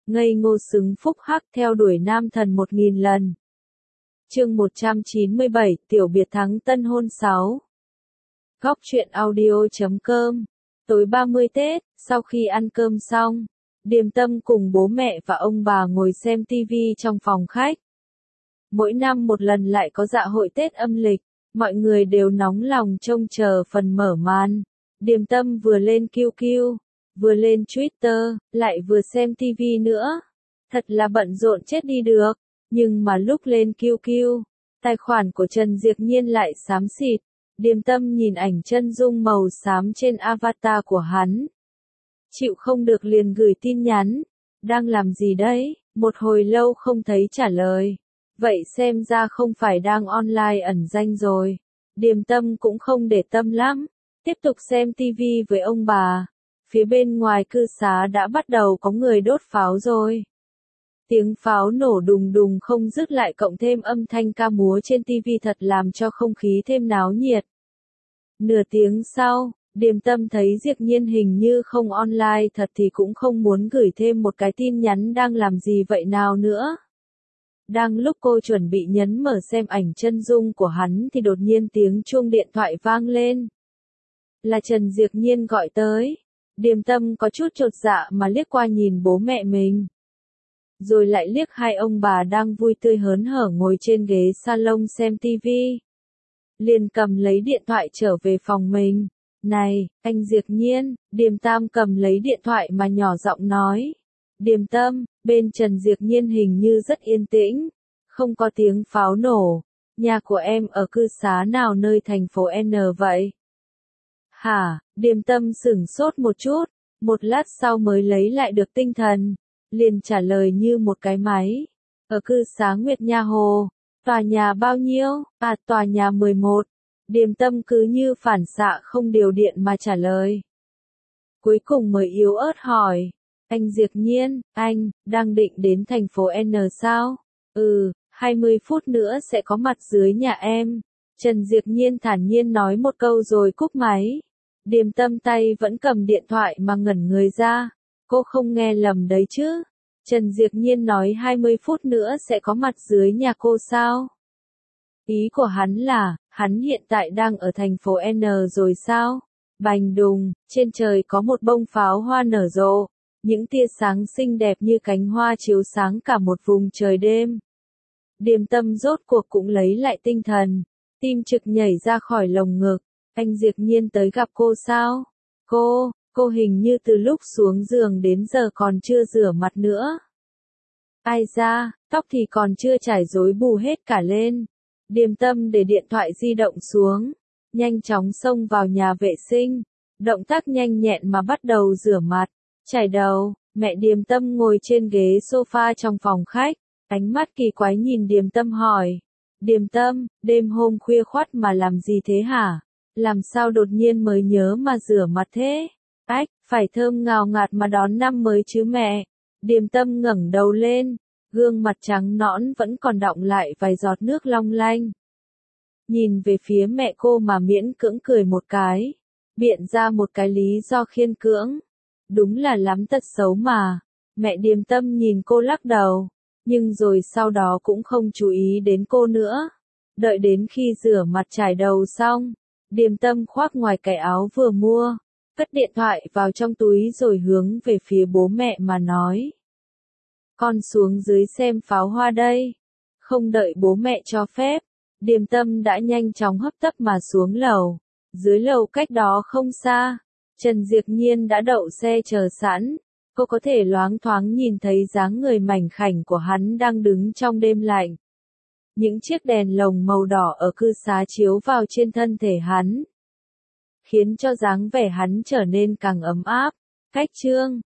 ngây ngô xứng phúc hắc theo đuổi nam thần 1000 lần. Chương 197, tiểu biệt thắng tân hôn 6. Góc truyện audio.com. Tối 30 Tết, sau khi ăn cơm xong, Điềm Tâm cùng bố mẹ và ông bà ngồi xem TV trong phòng khách. Mỗi năm một lần lại có dạ hội Tết âm lịch, mọi người đều nóng lòng trông chờ phần mở màn. Điềm Tâm vừa lên QQ, vừa lên Twitter, lại vừa xem TV nữa. Thật là bận rộn chết đi được, nhưng mà lúc lên QQ, tài khoản của Trần Diệp Nhiên lại xám xịt. Điềm Tâm nhìn ảnh chân dung màu xám trên avatar của hắn. Chịu không được liền gửi tin nhắn. Đang làm gì đấy? Một hồi lâu không thấy trả lời. Vậy xem ra không phải đang online ẩn danh rồi. Điềm Tâm cũng không để tâm lắm. Tiếp tục xem TV với ông bà. Phía bên ngoài cư xá đã bắt đầu có người đốt pháo rồi. Tiếng pháo nổ đùng đùng không dứt lại cộng thêm âm thanh ca múa trên TV thật làm cho không khí thêm náo nhiệt. Nửa tiếng sau, Điềm Tâm thấy Diệp Nhiên hình như không online thật thì cũng không muốn gửi thêm một cái tin nhắn đang làm gì vậy nào nữa. Đang lúc cô chuẩn bị nhấn mở xem ảnh chân dung của hắn thì đột nhiên tiếng chuông điện thoại vang lên. Là Trần Diệp Nhiên gọi tới. Điềm Tâm có chút chột dạ mà liếc qua nhìn bố mẹ mình. Rồi lại liếc hai ông bà đang vui tươi hớn hở ngồi trên ghế salon xem TV. Liền cầm lấy điện thoại trở về phòng mình. Này, anh Diệp Nhiên, Điềm Tâm cầm lấy điện thoại mà nhỏ giọng nói. Điềm Tâm, bên Trần Diệp Nhiên hình như rất yên tĩnh, không có tiếng pháo nổ. Nhà của em ở cư xá nào nơi thành phố N vậy? Hả? Điềm Tâm sửng sốt một chút, một lát sau mới lấy lại được tinh thần, liền trả lời như một cái máy. Ở cư xá Nguyệt Nha Hồ. Tòa nhà bao nhiêu? À, tòa nhà 11. Điềm Tâm cứ như phản xạ không điều điện mà trả lời. Cuối cùng mới yếu ớt hỏi. Anh Diệp Nhiên, anh, đang định đến thành phố N sao? 20 phút nữa sẽ có mặt dưới nhà em. Trần Diệp Nhiên thản nhiên nói một câu rồi cúp máy. Điềm Tâm tay vẫn cầm điện thoại mà ngẩn người ra. Cô không nghe lầm đấy chứ? Trần Diệp Nhiên nói 20 phút nữa sẽ có mặt dưới nhà cô sao? Ý của hắn là, hắn hiện tại đang ở thành phố N rồi sao? Bành đùng, trên trời có một bông pháo hoa nở rộ. Những tia sáng xinh đẹp như cánh hoa chiếu sáng cả một vùng trời đêm. Điềm Tâm rốt cuộc cũng lấy lại tinh thần. Tim trực nhảy ra khỏi lồng ngực. Anh Diệp Nhiên tới gặp cô sao? Cô hình như từ lúc xuống giường đến giờ còn chưa rửa mặt nữa. Ai da, tóc thì còn chưa trải rối bù hết cả lên. Điềm Tâm để điện thoại di động xuống, nhanh chóng xông vào nhà vệ sinh, động tác nhanh nhẹn mà bắt đầu rửa mặt, chải đầu. Mẹ Điềm Tâm ngồi trên ghế sofa trong phòng khách, ánh mắt kỳ quái nhìn Điềm Tâm hỏi. Điềm Tâm, đêm hôm khuya khoắt mà làm gì thế hả? Làm sao đột nhiên mới nhớ mà rửa mặt thế? Ách, phải thơm ngào ngạt mà đón năm mới chứ mẹ. Điềm Tâm ngẩng đầu lên, gương mặt trắng nõn vẫn còn đọng lại vài giọt nước long lanh. Nhìn về phía mẹ cô mà miễn cưỡng cười một cái, biện ra một cái lý do khiên cưỡng. Đúng là lắm tật xấu mà. Mẹ Điềm Tâm nhìn cô lắc đầu, nhưng rồi sau đó cũng không chú ý đến cô nữa. Đợi đến khi rửa mặt trải đầu xong, Điềm Tâm khoác ngoài cái áo vừa mua, cất điện thoại vào trong túi rồi hướng về phía bố mẹ mà nói. Con xuống dưới xem pháo hoa đây. Không đợi bố mẹ cho phép, Điềm Tâm đã nhanh chóng hấp tấp mà xuống lầu. Dưới lầu cách đó không xa, Trần Diệp Nhiên đã đậu xe chờ sẵn. Cô có thể loáng thoáng nhìn thấy dáng người mảnh khảnh của hắn đang đứng trong đêm lạnh. Những chiếc đèn lồng màu đỏ ở cư xá chiếu vào trên thân thể hắn, khiến cho dáng vẻ hắn trở nên càng ấm áp. Cách chương